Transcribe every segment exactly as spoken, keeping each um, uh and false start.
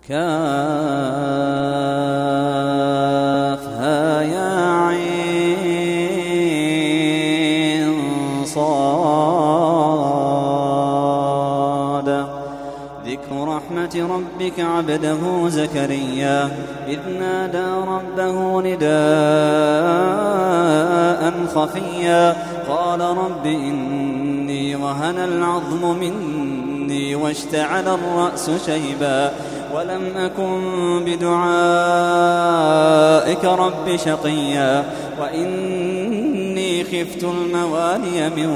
كافها يا عين صاد. ذكر رحمة ربك عبده زكريا إذ نادى ربه نداء خفيا قال رب إني وهن العظم مني واشتعل الرأس شيبا ولم أكن بدعائك رب شقيا وإني خفت الموالي من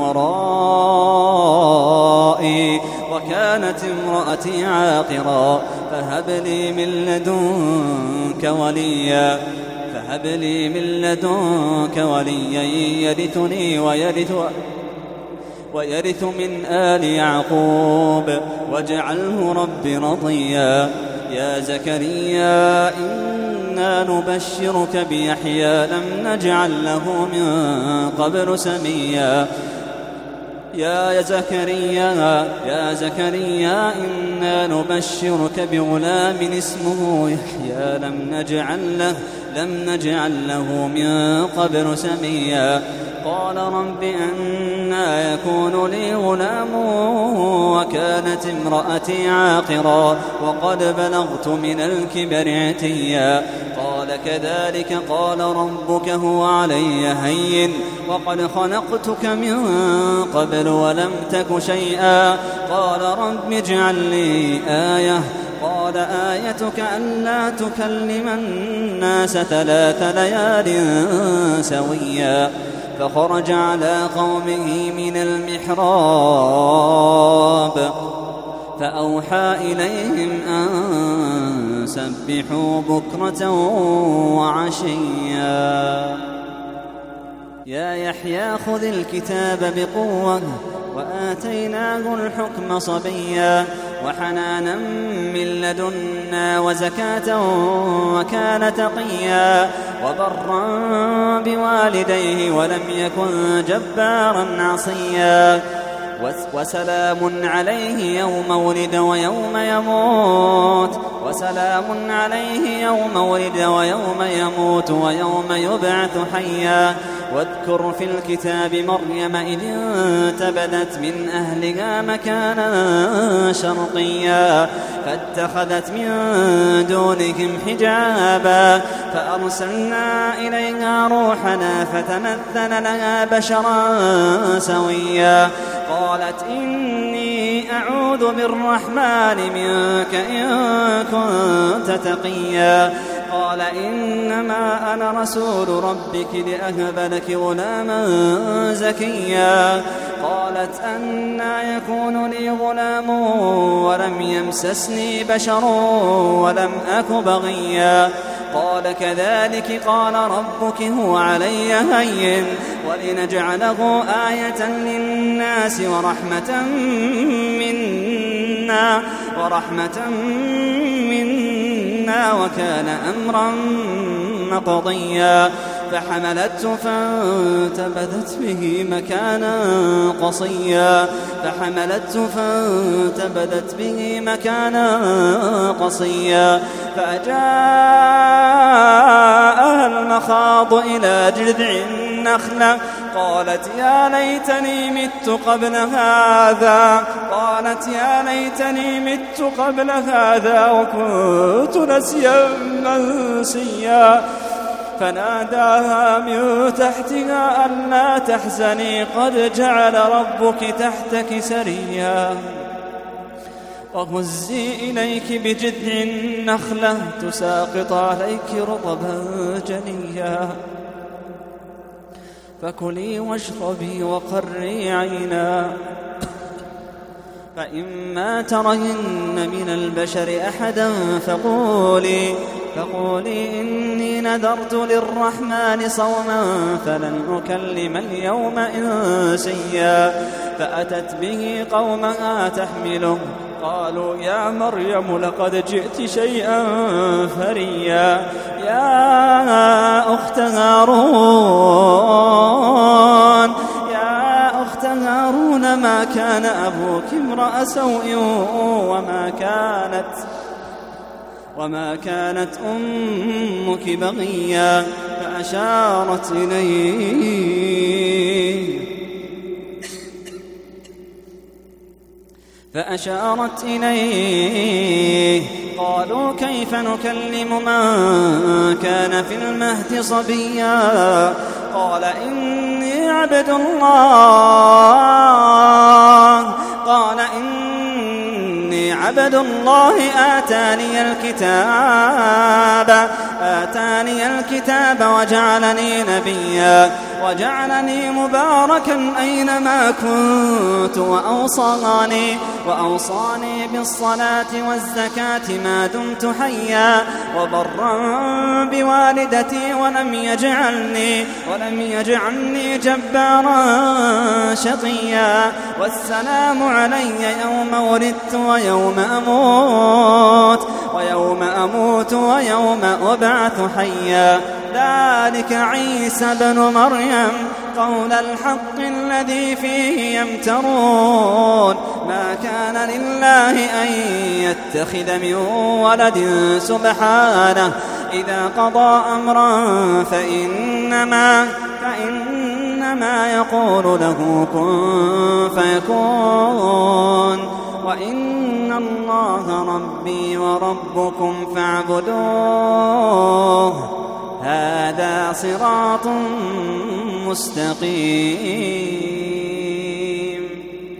ورائي وكانت امرأتي عاقرا فهب لي من لدنك وليا فهب لي من لدنك وليا يرثني ويرث ويرث من آل يعقوب واجعله رب رضيا. يا زكريا إنا نبشرك بيحيى لم نجعل له من قبل سميا. يا زكريا يا زكريا إنا نبشرك بغلام اسمه يحيى لم نجعل له لم نجعل له من قبل سميا. قال رب أنى يكون لي غلام وكانت امرأتي عاقرا وقد بلغت من الكبر عتيا. قال كذلك قال ربك هو علي هين وقد خلقتك من قبل ولم تك شيئا. قال رب اجعل لي آية قال آيتك ألا تكلم الناس ثلاث ليال سويا. فخرج على قومه من المحراب فأوحى إليهم أن سبحوا بكرة وعشيا. يا يحيى خذ الكتاب بقوة وآتيناه الحكم صبيا وحنانا من لدنا وزكاة وكان تقيا وبرا بوالديه ولم يكن جبارا عصيا. وسلام عليه يوم ولد ويوم يموت وسلام عليه يوم ولد ويوم يموت ويوم يبعث حيا. واذكر في الكتاب مريم إذ انتبذت من أهلها مكانا شرقيا فاتخذت من دونهم حجابا فأرسلنا إليها روحنا فتمثل لها بشرا سويا. قالت إني أعوذ بالرحمن منك إن كنت تقيا. قال إنما أنا رسول ربك لأهب لك غلاما زكيا. قالت أنى يكون لي غلام ولم يمسسني بشر ولم أك بغيا. قال كذلك قال ربك هو علي هين ولنجعله آية للناس ورحمة منا ورحمة منا وكان أمرا مقضيا. فحملته فانتبذت به مكانا قصيا فحملته فانتبذت به مكانا قصيا فأجاءها المخاض إلى جذع النخلة قالت يا ليتني مت قبل هذا قالت يا ليتني مت قبل هذا وكنت نسيا منسيا. فناداها من تحتها ألا تحزني قد جعل ربك تحتك سريا. وهزي إليك بجذع النخلة تساقط عليك رطبا جنيا. فكلي واشربي وقري عينا فإما ترين من البشر أحدا فقولي فقولي إني نذرت للرحمن صوما فلن أكلم اليوم إنسيا. فأتت به قومها تحمله قالوا يا مريم لقد جئت شيئا فريا. يا أخت هارون يا أخت هارون ما ما كان أبوك امرأ سوء وما كانت وما كانت أمك بغيا فأشارت إليه فأشارت إليه قالوا كيف نكلم من كان في المهد صبيا قال إني عبد الله قال إني عبد الله آتاني الكتاب آتاني الكتاب وجعلني نبيا وجعلني مباركا أينما كنت وأوصاني وأوصاني بالصلاة والزكاة ما دمت حيا وبرا بوالدتي ولم يجعلني ولم يجعلني جبارا شقيا والسلام علي يوم ولدت ويوم أموت ويوم أموت ويوم أبعث حيا ذلك عيسى بن مريم قول الحق الذي فيه يمترون ما كان لله أن يتخذ من ولد سبحانه إذا قضى أمرا فإنما فإنما يقول له كن فيكون وإن الله ربي وربكم فاعبدوه هذا صراط مستقيم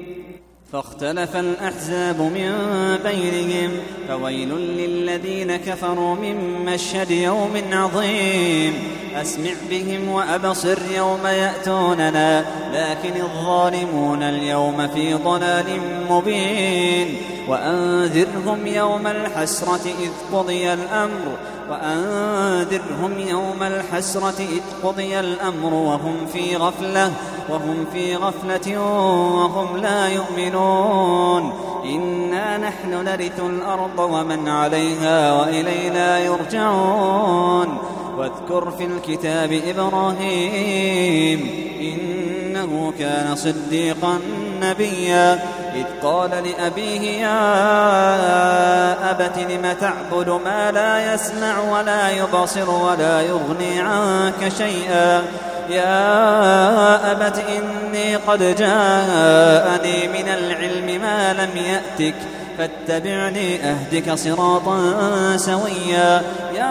فاختلف الأحزاب من بينهم فويل للذين كفروا من مشهد يوم عظيم أسمع بهم وأبصر يوم يأتوننا لكن الظالمون اليوم في ضلال مبين وأنذرهم يوم الحسرة إذ قضي الأمر وأنذرهم يوم الحسرة إذ قضي الأمر وهم في غفلة وهم في غفلة وهم لا يؤمنون إنا نحن نرث الأرض ومن عليها وإلينا يرجعون واذكر في الكتاب إبراهيم إنه كان صديقا نبيا إذ قال لأبيه يا أبت لم تعبد ما لا يسمع ولا يبصر ولا يغني عنك شيئا يا أبت إني قد جاءني من العلم ما لم يأتك فاتبعني أهدك صراطا سويا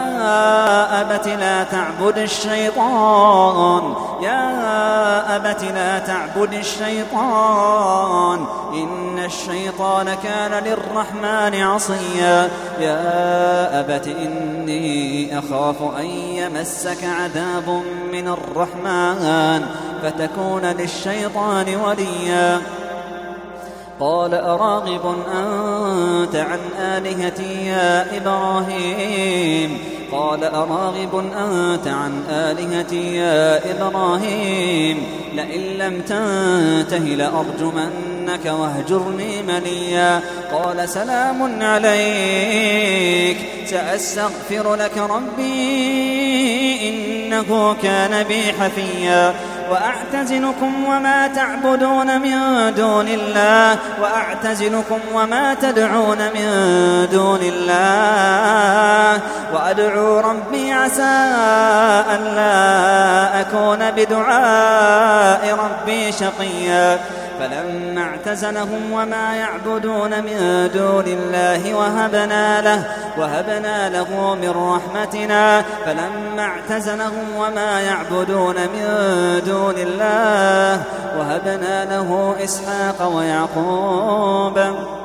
يا أبت لا تعبد الشيطان يا أبت لا تعبد الشيطان إن الشيطان كان للرحمن عصيا يا أبت إني أخاف أن يمسك عذاب من الرحمن فتكون للشيطان وليا قال أراغب أنت عن آلهتي يا إبراهيم قال أراغب أنت عن آلهتي يا إبراهيم لئن لم تنته لأرجمنك واهجرني مليا قال سلام عليك سأستغفر لك ربي إنه كان بي حفيا وأعتزلكم وما تعبدون من دون الله وأعتزلكم وما تدعون من دون الله وأدعو ربي عسى ألا أكون بدعاء ربي شقيا فلما اعتزلهم وما يعبدون من دون الله وهبنا له وهبنا له من رحمتنا فلما اعتزلهم وما يعبدون من دون الله وهبنا له إسحاق ويعقوب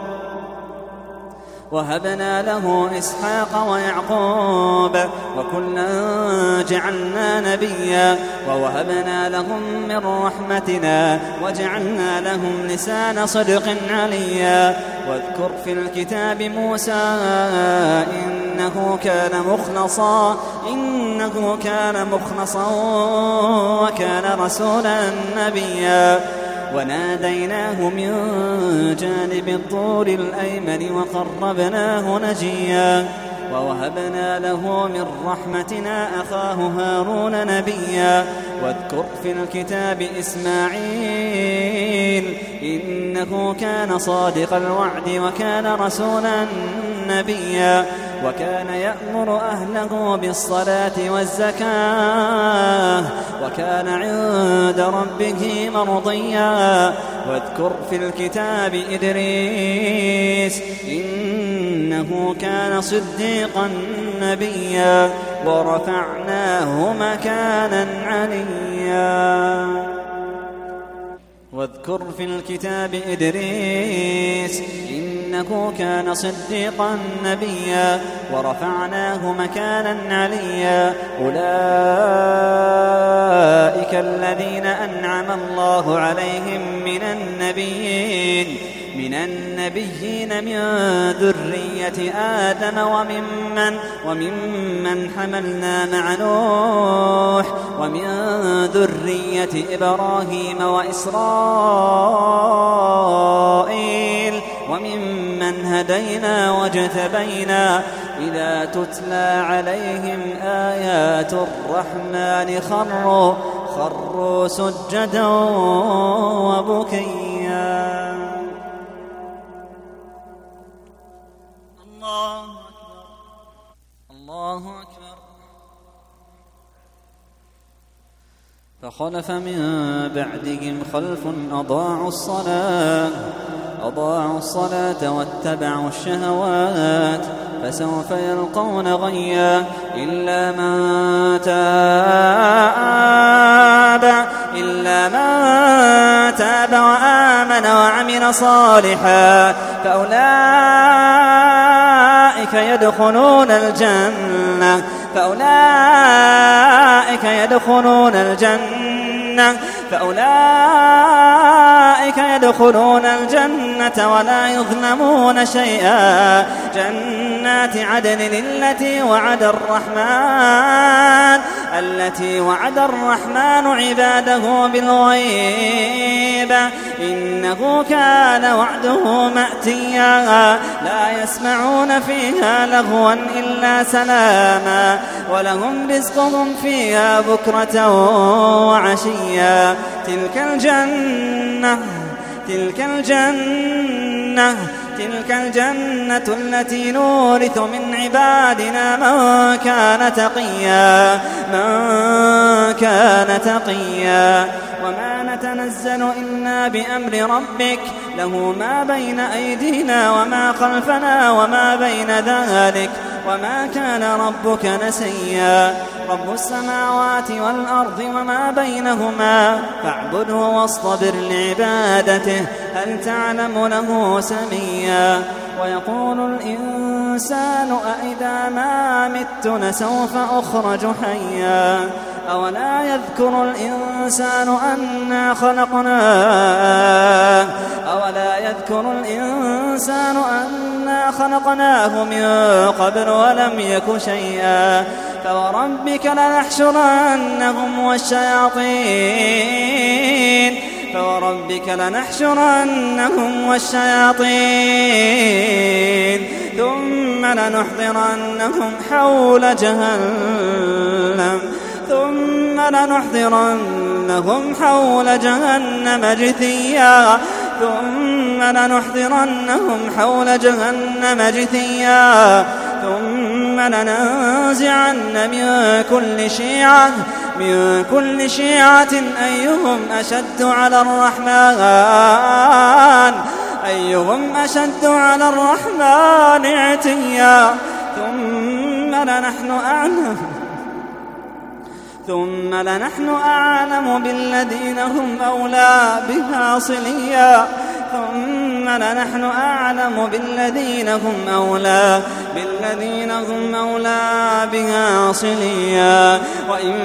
وهبنا له إسحاق ويعقوب وكلا جعلنا نبيا ووهبنا لهم من رحمتنا وجعلنا لهم لسان صدق عليا واذكر في الكتاب موسى إنه كان مخلصا إنه كان مخلصا وكان رسولا نبيا وناديناه من جانب الطور الأيمن وقربناه نجيا ووهبنا له من رحمتنا أخاه هارون نبيا واذكر في الكتاب إسماعيل إنه كان صادق الوعد وكان رسولا نبيا وكان يأمر أهله بالصلاة والزكاة وكان عند ربه مرضيا واذكر في الكتاب إدريس إنه كان صديقا نبيا ورفعناه مكانا عليا واذكر في الكتاب إدريس إنه كان صديقا نبيا ورفعناه مكانا عليا أولئك الذين أنعم الله عليهم من النبيين من النبيين من ذرية آدم وممن, وممن حملنا مع نوح ومن ذرية إبراهيم وإسرائيل وممن هدينا واجتبينا إذا تتلى عليهم آيات الرحمن خروا, خروا سجدا وبكيا. الله أكبر الله أكبر. فخلف من بعدهم خلف أضاعوا الصلاة أضاعوا الصلاة واتبعوا الشهوات فسوف يلقون غيا إلا من تاب إلا من تاب وآمن وعمل صالحا فأولئك يدخلون الجنة فأولئك يدخلون الجنة فأولئك يدخلون الجنة ولا يظلمون شيئا جنات عدن التي وعد الرحمن التي وعد الرحمن عباده بالغيب إنه كان وعده مأتيا لا يسمعون فيها لغوا إلا سلاما ولهم رزقهم فيها بكرة وعشيا تلك الجنة تلك الجنة تلك الجنة التي نورث من عبادنا من كان تقيا من كان تقيا وما نتنزل إلا بأمر ربك له ما بين أيدينا وما خلفنا وما بين ذلك وما كان ربك نسيا رب السماوات والأرض وما بينهما فاعبده واصطبر لعبادته هل تعلم له سميا ويقول الإنسان أإذا ما مت لسوف أخرج حيا أولا يذكر الإنسان أنا خلقناه أولا يذكر الإنسان أنا خلقناه من قبل ولم يك شيئا فوربك لنحشرنهم والشياطين فوربك لنحشرنهم والشياطين ثم لنحضرنهم حول جهنم ثم لنحضرنهم حول جهنم جثيا ثم لنحضرنهم حول جهنم جثيا ثم لننزعن من كل شيعة من كل شيعة أيهم أشد على الرحمن أيهم أشد على الرحمن عتيا ثم لنحن أعلم ثم لنحن أعلم بالذين هم أولى بها صليا ثم لنحن أعلم بالذين هم أولى بالذين هم أولى بها صليا وإن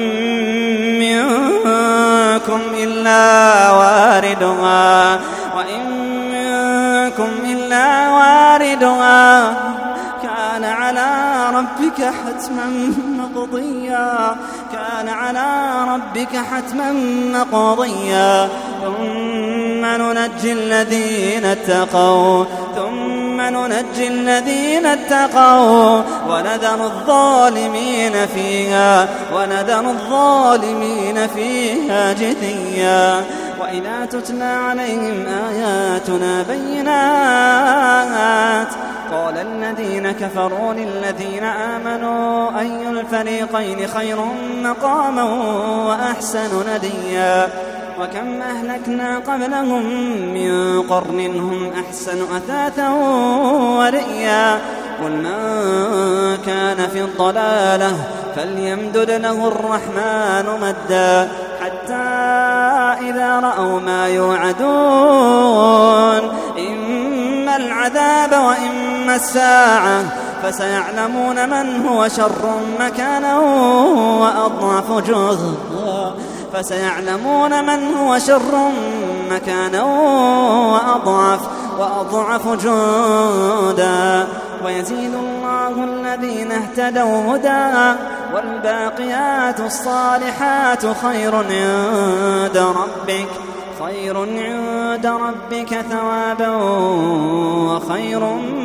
منكم إلا واردها وإن منكم إلا واردها كان على ربك حتما مقضيا كان على ربك حتما مقضيا ثم ننجي الذين اتقوا ثم ننجي الذين اتقوا ونذر الظالمين فيها ونذر الظالمين فيها جثيا وإذا تتلى عليهم آياتنا بينات قال الذين كفروا للذين آمنوا أي الفريقين خير مقاما وأحسن نديا وكم أهلكنا قبلهم من قرن هم أحسن أثاثا ورئيا قل من كان في الضلالة فليمدد له الرحمن مدا حتى إذا رأوا ما يوعدون إما العذاب وإما الساعة فسيعلمون من هو شر مكانا وأضعف جهدا فسيعلمون من هو شر مكانا وأضعف وأضعف جندا ويزيد الله الذين اهتدوا هدى والباقيات الصالحات خير عند ربك خير عند ربك ثوابا وخير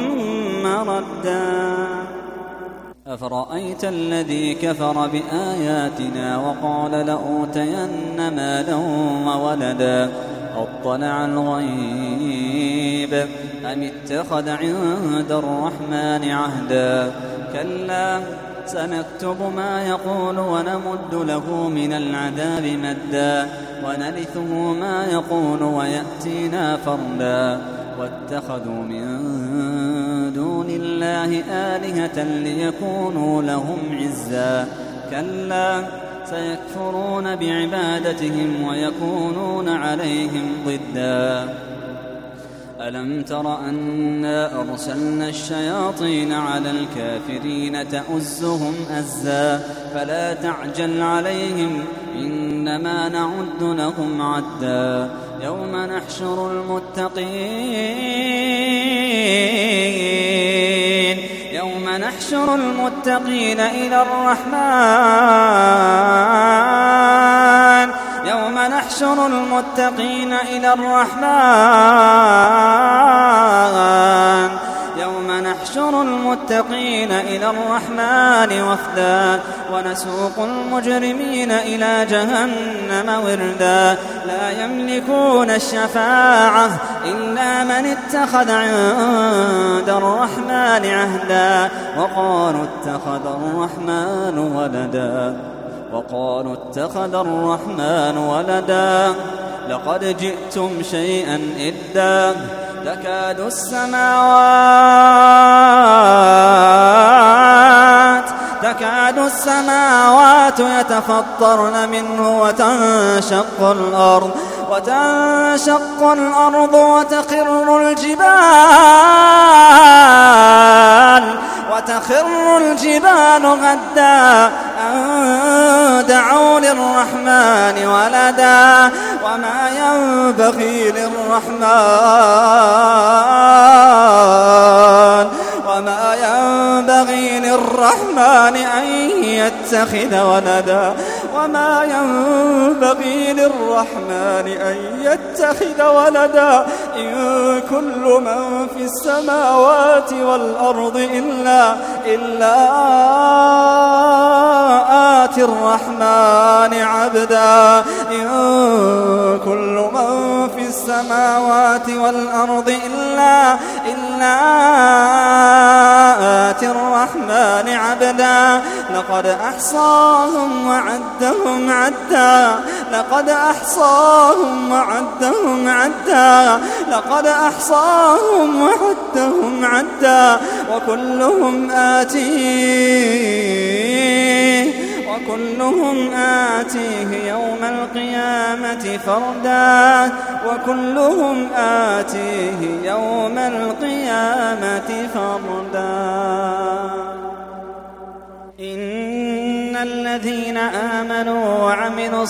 مردا أفرأيت الذي كفر بآياتنا وقال لأوتين مالا وولدا أطلع الغيب أم اتخذ عند الرحمن عهدا كلا سنكتب ما يقول ونمد له من العذاب مدا ونرثه ما يقول ويأتينا فردا واتخذوا من دون الله آلهة ليكونوا لهم عزا كلا سيكفرون بعبادتهم ويكونون عليهم ضدا ألم تر أنا أرسلنا الشياطين على الكافرين تؤزهم أزا فلا تعجل عليهم إنما نعد لهم عدا يوم نحشر المتقين يوم نحشر المتقين إلى الرحمن يوم نحشر المتقين إلى الرحمن يوم نحشر المتقين إلى الرحمن وفدا ونسوق المجرمين إلى جهنم وردا لا يملكون الشفاعة إلا من اتخذ عند الرحمن عهدا وقالوا اتخذ الرحمن ولدا وقالوا اتخذ الرحمن ولدا لقد جئتم شيئا إدا تكاد السماوات تكاد السماوات يتفطرن منه وتنشق الأرض وتنشق الأرض وتخر الجبال وتخر الجبال غدا أن دعوا للرحمن ولدا وما ينبغي للرحمن وما ينبغي للرحمن أن يتخذ ولدا وما ينبغي للرحمن أن يتخذ ولدا إن كل من في السماوات والأرض إلا إلا آتي الرحمن عبدا إن كل من في السماوات والأرض إلا إلا آتي الرحمن عبدا لقد أحصاهم وعدهم عدا لقد أحصاهم وعدهم عدا لقد أحصاهم وعدهم عدا وكلهم آتيه وكلهم آتيه يوم القيامة فردا وكلهم آتيه يوم القيامة فردا إن الذين آمنوا وعملوا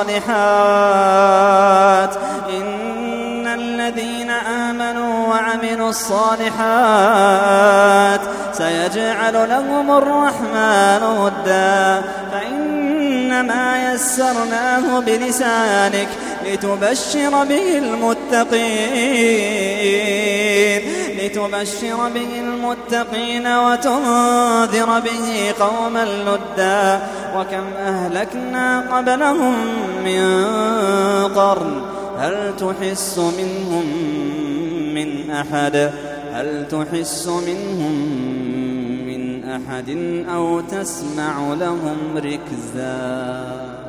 الصالحات إن الذين آمنوا وعملوا الصالحات سيجعل لهم الرحمن ودا فإنما يسرناه بلسانك لتبشر به المتقين لتبشر به المتقين وتنذر به قوما لدا وكم أهلكنا قبلهم من قرن هل تحس منهم من أحد هل تحس منهم من أحد أو تسمع لهم ركزا